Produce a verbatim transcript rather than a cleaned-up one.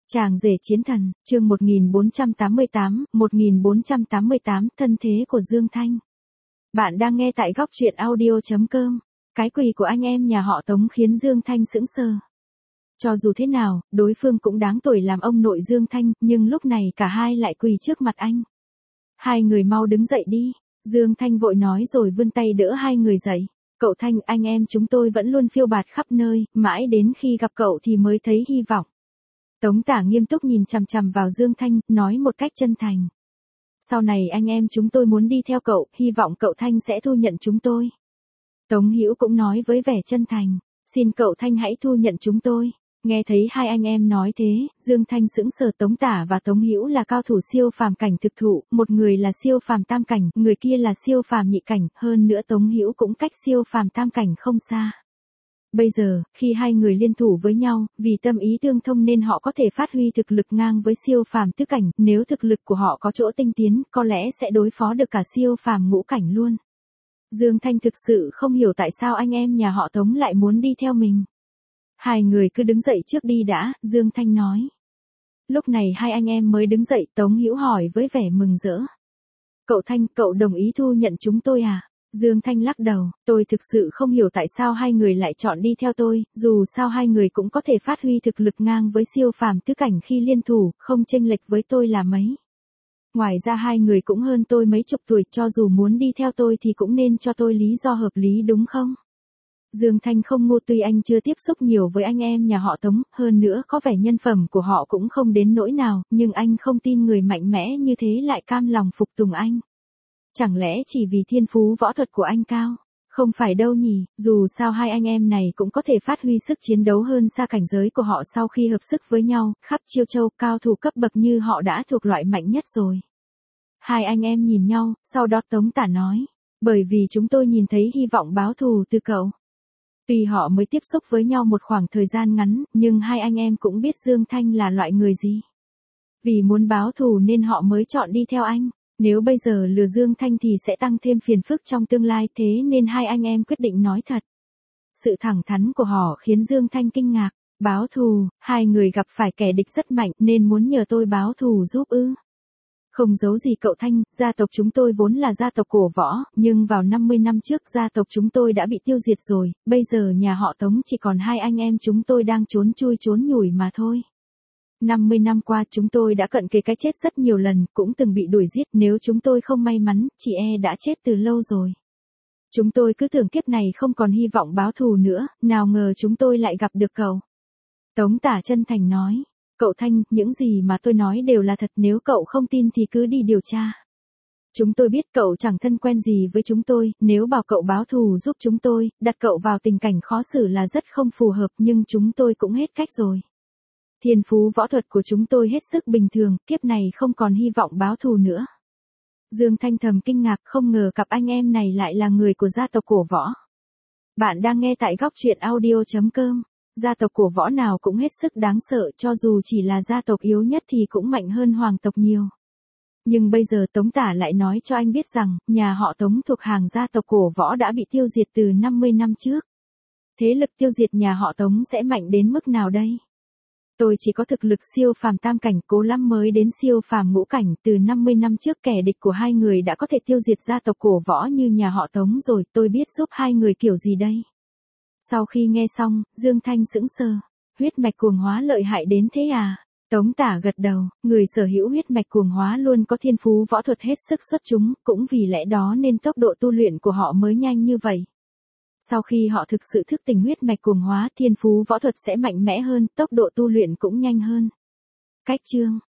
Chàng rể chiến thần, chương một nghìn bốn trăm tám mươi tám, một nghìn bốn trăm tám mươi tám, thân thế của Dương Thanh. Bạn đang nghe tại góc truyện audio chấm com. Cái quỳ của anh em nhà họ Tống khiến Dương Thanh sững sờ. Cho dù thế nào, đối phương cũng đáng tuổi làm ông nội Dương Thanh, nhưng lúc này cả hai lại quỳ trước mặt anh. Hai người mau đứng dậy đi. Dương Thanh vội nói rồi vươn tay đỡ hai người dậy. Cậu Thanh, anh em chúng tôi vẫn luôn phiêu bạt khắp nơi, mãi đến khi gặp cậu thì mới thấy hy vọng. Tống Tả nghiêm túc nhìn chằm chằm vào Dương Thanh, nói một cách chân thành. Sau này anh em chúng tôi muốn đi theo cậu, hy vọng cậu Thanh sẽ thu nhận chúng tôi. Tống Hữu cũng nói với vẻ chân thành, xin cậu Thanh hãy thu nhận chúng tôi. Nghe thấy hai anh em nói thế, Dương Thanh sững sờ. Tống Tả và Tống Hữu là cao thủ siêu phàm cảnh thực thụ, một người là siêu phàm tam cảnh, người kia là siêu phàm nhị cảnh, hơn nữa Tống Hữu cũng cách siêu phàm tam cảnh không xa. Bây giờ, khi hai người liên thủ với nhau, vì tâm ý tương thông nên họ có thể phát huy thực lực ngang với siêu phàm tứ cảnh, nếu thực lực của họ có chỗ tinh tiến, có lẽ sẽ đối phó được cả siêu phàm ngũ cảnh luôn. Dương Thanh thực sự không hiểu tại sao anh em nhà họ Tống lại muốn đi theo mình. Hai người cứ đứng dậy trước đi đã, Dương Thanh nói. Lúc này hai anh em mới đứng dậy, Tống Hữu hỏi với vẻ mừng rỡ. Cậu Thanh, cậu đồng ý thu nhận chúng tôi à? Dương Thanh lắc đầu, tôi thực sự không hiểu tại sao hai người lại chọn đi theo tôi, dù sao hai người cũng có thể phát huy thực lực ngang với siêu phàm tứ cảnh khi liên thủ, không chênh lệch với tôi là mấy. Ngoài ra hai người cũng hơn tôi mấy chục tuổi, cho dù muốn đi theo tôi thì cũng nên cho tôi lý do hợp lý đúng không? Dương Thanh không ngu, tuy anh chưa tiếp xúc nhiều với anh em nhà họ Tống, hơn nữa có vẻ nhân phẩm của họ cũng không đến nỗi nào, nhưng anh không tin người mạnh mẽ như thế lại cam lòng phục tùng anh. Chẳng lẽ chỉ vì thiên phú võ thuật của anh cao? Không phải đâu nhỉ, dù sao hai anh em này cũng có thể phát huy sức chiến đấu hơn xa cảnh giới của họ sau khi hợp sức với nhau, khắp Chiêu Châu cao thủ cấp bậc như họ đã thuộc loại mạnh nhất rồi. Hai anh em nhìn nhau, sau đó Tống Tả nói, bởi vì chúng tôi nhìn thấy hy vọng báo thù từ cậu. Tuy họ mới tiếp xúc với nhau một khoảng thời gian ngắn, nhưng hai anh em cũng biết Dương Thanh là loại người gì. Vì muốn báo thù nên họ mới chọn đi theo anh. Nếu bây giờ lừa Dương Thanh thì sẽ tăng thêm phiền phức trong tương lai, thế nên hai anh em quyết định nói thật. Sự thẳng thắn của họ khiến Dương Thanh kinh ngạc. Báo thù, hai người gặp phải kẻ địch rất mạnh nên muốn nhờ tôi báo thù giúp ư? Không giấu gì cậu Thanh, gia tộc chúng tôi vốn là gia tộc cổ võ, nhưng vào năm mươi năm trước gia tộc chúng tôi đã bị tiêu diệt rồi, bây giờ nhà họ Tống chỉ còn hai anh em chúng tôi đang trốn chui trốn nhủi mà thôi. năm mươi năm qua chúng tôi đã cận kề cái chết rất nhiều lần, cũng từng bị đuổi giết, nếu chúng tôi không may mắn, chị e đã chết từ lâu rồi. Chúng tôi cứ tưởng kiếp này không còn hy vọng báo thù nữa, nào ngờ chúng tôi lại gặp được cậu. Tống Tả chân thành nói, cậu Thanh, những gì mà tôi nói đều là thật, nếu cậu không tin thì cứ đi điều tra. Chúng tôi biết cậu chẳng thân quen gì với chúng tôi, nếu bảo cậu báo thù giúp chúng tôi, đặt cậu vào tình cảnh khó xử là rất không phù hợp, nhưng chúng tôi cũng hết cách rồi. Thiên phú võ thuật của chúng tôi hết sức bình thường, kiếp này không còn hy vọng báo thù nữa. Dương Thanh thầm kinh ngạc, không ngờ cặp anh em này lại là người của gia tộc cổ võ. Bạn đang nghe tại góc truyện audio chấm com. Gia tộc cổ võ nào cũng hết sức đáng sợ, cho dù chỉ là gia tộc yếu nhất thì cũng mạnh hơn hoàng tộc nhiều. Nhưng bây giờ Tống Tả lại nói cho anh biết rằng, nhà họ Tống thuộc hàng gia tộc cổ võ đã bị tiêu diệt từ năm mươi năm trước. Thế lực tiêu diệt nhà họ Tống sẽ mạnh đến mức nào đây? Tôi chỉ có thực lực siêu phàm tam cảnh, cố lắm mới đến siêu phàm ngũ cảnh, từ năm mươi năm trước kẻ địch của hai người đã có thể tiêu diệt gia tộc cổ võ như nhà họ Tống rồi, tôi biết giúp hai người kiểu gì đây? Sau khi nghe xong, Dương Thanh sững sờ, huyết mạch cuồng hóa lợi hại đến thế à? Tống Tả gật đầu, người sở hữu huyết mạch cuồng hóa luôn có thiên phú võ thuật hết sức xuất chúng, cũng vì lẽ đó nên tốc độ tu luyện của họ mới nhanh như vậy. Sau khi họ thực sự thức tỉnh huyết mạch cuồng hóa, thiên phú võ thuật sẽ mạnh mẽ hơn, tốc độ tu luyện cũng nhanh hơn. Cách chương